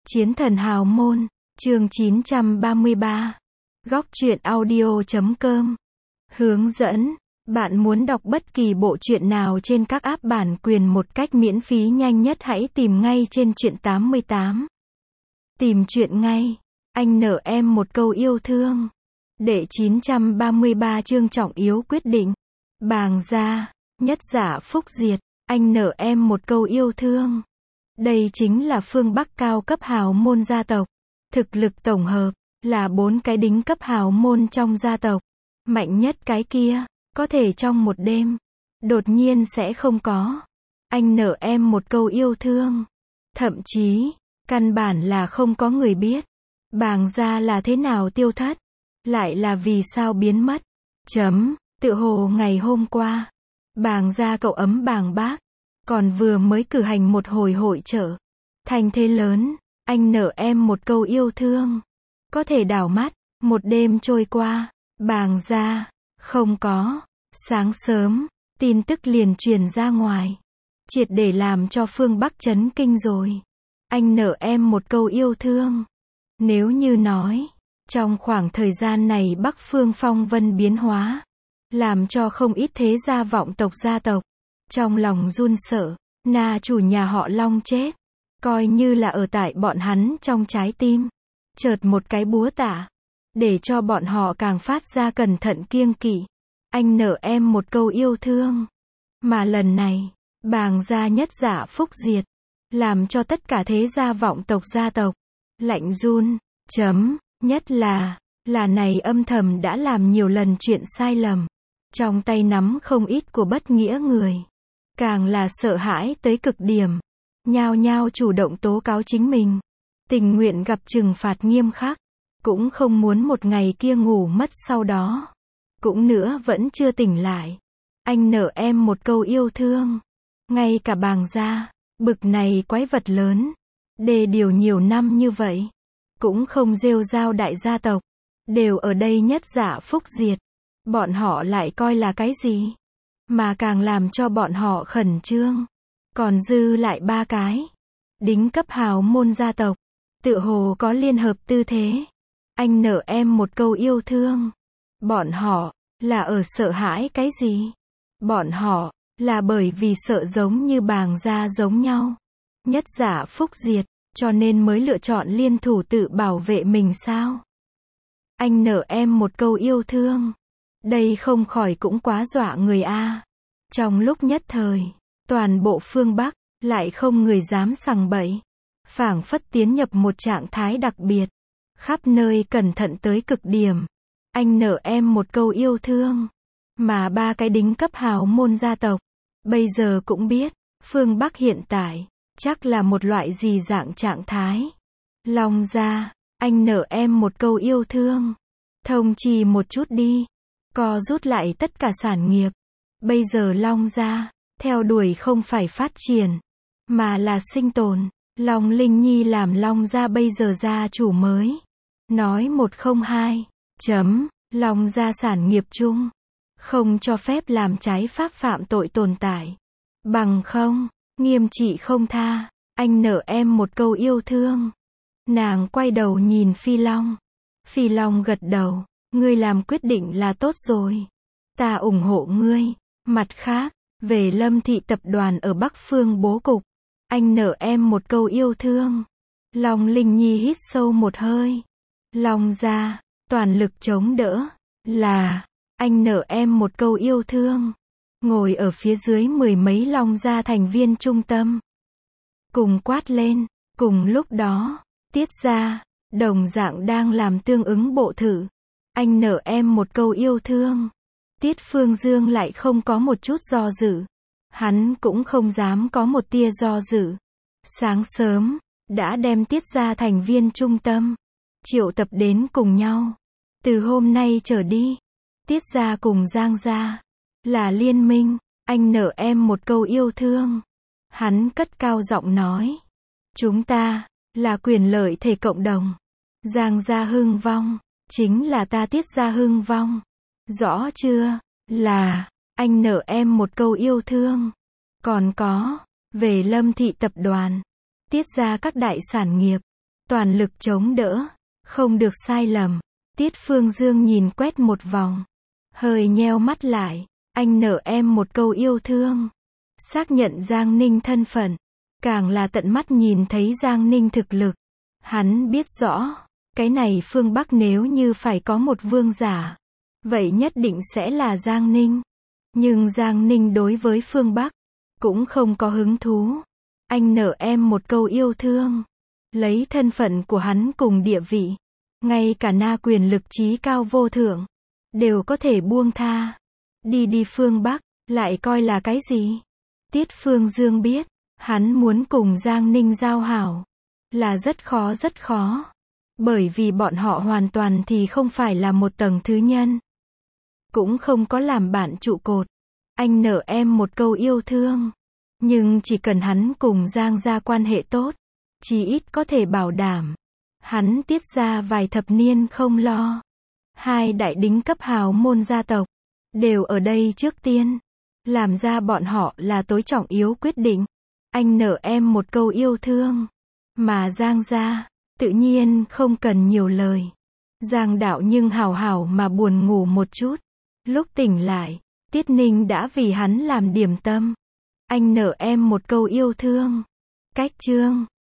Chiến thần hào môn, chương 933. Góc truyện audio.com. Hướng dẫn, bạn muốn đọc bất kỳ bộ truyện nào trên các app bản quyền một cách miễn phí nhanh nhất hãy tìm ngay trên truyện 88. Tìm truyện ngay, anh nợ em một câu yêu thương. Đệ 933 chương trọng yếu quyết định. Bàng gia, nhất giả phúc diệt, anh nợ em một câu yêu thương. Đây chính là phương Bắc cao cấp hào môn gia tộc. Thực lực tổng hợp là 4 cái đính cấp hào môn trong gia tộc. Mạnh nhất cái kia, có thể trong một đêm, đột nhiên sẽ không có. Anh nợ em một câu yêu thương. Thậm chí, căn bản là không có người biết. Bàng gia là thế nào tiêu thất, lại là vì sao biến mất. Tự hồ ngày hôm qua, Bàng gia cậu ấm Bàng bác, còn vừa mới cử hành một hồi hội chợ. Thành thế lớn, anh nợ em một câu yêu thương. Có thể đảo mắt, một đêm trôi qua, Bàng gia, không có. Sáng sớm, tin tức liền truyền ra ngoài. Triệt để làm cho phương Bắc chấn kinh rồi. Anh nợ em một câu yêu thương. Nếu như nói, trong khoảng thời gian này Bắc phương phong vân biến hóa, làm cho không ít thế gia vọng tộc gia tộc trong lòng run sợ, Na chủ nhà họ Long chết, coi như là ở tại bọn hắn trong trái tim, chợt một cái búa tạ, để cho bọn họ càng phát ra cẩn thận kiêng kỵ. Anh nợ em một câu yêu thương. Mà lần này, Bàng gia nhất giả phúc diệt, làm cho tất cả thế gia vọng tộc gia tộc lạnh run. Nhất là này âm thầm đã làm nhiều lần chuyện sai lầm, trong tay nắm không ít của bất nghĩa người, càng là sợ hãi tới cực điểm, nhao nhao chủ động tố cáo chính mình, tình nguyện gặp trừng phạt nghiêm khắc, cũng không muốn một ngày kia ngủ mất sau đó, cũng nữa vẫn chưa tỉnh lại. Anh nợ em một câu yêu thương. Ngay cả Bàng gia, bực này quái vật lớn, đề điều nhiều năm như vậy, cũng không rêu rao đại gia tộc, đều ở đây nhất giả phúc diệt. Bọn họ lại coi là cái gì? Mà càng làm cho bọn họ khẩn trương. Còn dư lại 3 cái đính cấp hào môn gia tộc, tựa hồ có liên hợp tư thế. Anh nợ em một câu yêu thương. Bọn họ là ở sợ hãi cái gì? Bọn họ là bởi vì sợ giống như Bàng gia giống nhau, nhất giả phúc diệt, cho nên mới lựa chọn liên thủ tự bảo vệ mình sao? Anh nợ em một câu yêu thương. Đây không khỏi cũng quá dọa người a. Trong lúc nhất thời, toàn bộ phương Bắc lại không người dám sằng bậy, phảng phất tiến nhập một trạng thái đặc biệt, khắp nơi cẩn thận tới cực điểm. Anh nợ em một câu yêu thương. Mà 3 cái đính cấp hào môn gia tộc bây giờ cũng biết, phương Bắc hiện tại chắc là một loại gì dạng trạng thái. Long gia, anh nợ em một câu yêu thương. Thông trì một chút đi, co rút lại tất cả sản nghiệp. Bây giờ Long gia theo đuổi không phải phát triển, mà là sinh tồn. Long Linh Nhi làm Long gia bây giờ gia chủ mới. Nói 102. Long gia sản nghiệp chung, không cho phép làm trái pháp phạm tội tồn tại. Bằng không, nghiêm trị không tha. Anh nợ em một câu yêu thương. Nàng quay đầu nhìn Phi Long. Phi Long gật đầu. Ngươi làm quyết định là tốt rồi. Ta ủng hộ ngươi. Mặt khác, về Lâm thị tập đoàn ở Bắc Phương bố cục, anh nợ em một câu yêu thương. Long Linh Nhi hít sâu một hơi. Long gia, toàn lực chống đỡ. Là, anh nợ em một câu yêu thương. Ngồi ở phía dưới 10 mấy Long gia thành viên trung tâm, cùng quát lên. Cùng lúc đó, Tiết gia, đồng dạng đang làm tương ứng bộ thử. Anh nợ em một câu yêu thương. Tiết Phương Dương lại không có một chút do dự. Hắn cũng không dám có một tia do dự. Sáng sớm, đã đem Tiết gia thành viên trung tâm triệu tập đến cùng nhau. Từ hôm nay trở đi, Tiết gia cùng Giang gia là liên minh. Anh nợ em một câu yêu thương. Hắn cất cao giọng nói. Chúng ta là quyền lợi thể cộng đồng. Giang gia hưng vong, chính là ta Tiết gia hưng vong. Rõ chưa? Là, anh nợ em một câu yêu thương. Còn có, về Lâm thị tập đoàn, Tiết gia các đại sản nghiệp, toàn lực chống đỡ, không được sai lầm. Tiết Phương Dương nhìn quét một vòng, hơi nheo mắt lại, anh nở em một câu yêu thương. Xác nhận Giang Ninh thân phận, càng là tận mắt nhìn thấy Giang Ninh thực lực. Hắn biết rõ, cái này phương Bắc nếu như phải có một vương giả, vậy nhất định sẽ là Giang Ninh. Nhưng Giang Ninh đối với phương Bắc, cũng không có hứng thú. Anh nở em một câu yêu thương. Lấy thân phận của hắn cùng địa vị, ngay cả na quyền lực trí cao vô thượng, đều có thể buông tha. Đi phương Bắc, lại coi là cái gì? Tiết Phương Dương biết, hắn muốn cùng Giang Ninh giao hảo, là rất khó. Bởi vì bọn họ hoàn toàn thì không phải là một tầng thứ nhân. Cũng không có làm bạn trụ cột. Anh nở em một câu yêu thương. Nhưng chỉ cần hắn cùng Giang gia quan hệ tốt, chí ít có thể bảo đảm hắn Tiết gia vài thập niên không lo. Hai đại đính cấp hào môn gia tộc đều ở đây trước tiên, làm ra bọn họ là tối trọng yếu quyết định. Anh nở em một câu yêu thương, mà Giang gia tự nhiên không cần nhiều lời. Giang đạo nhưng hào hào mà buồn ngủ một chút. Lúc tỉnh lại, Tiết Ninh đã vì hắn làm điểm tâm. Anh nở em một câu yêu thương. Cách chương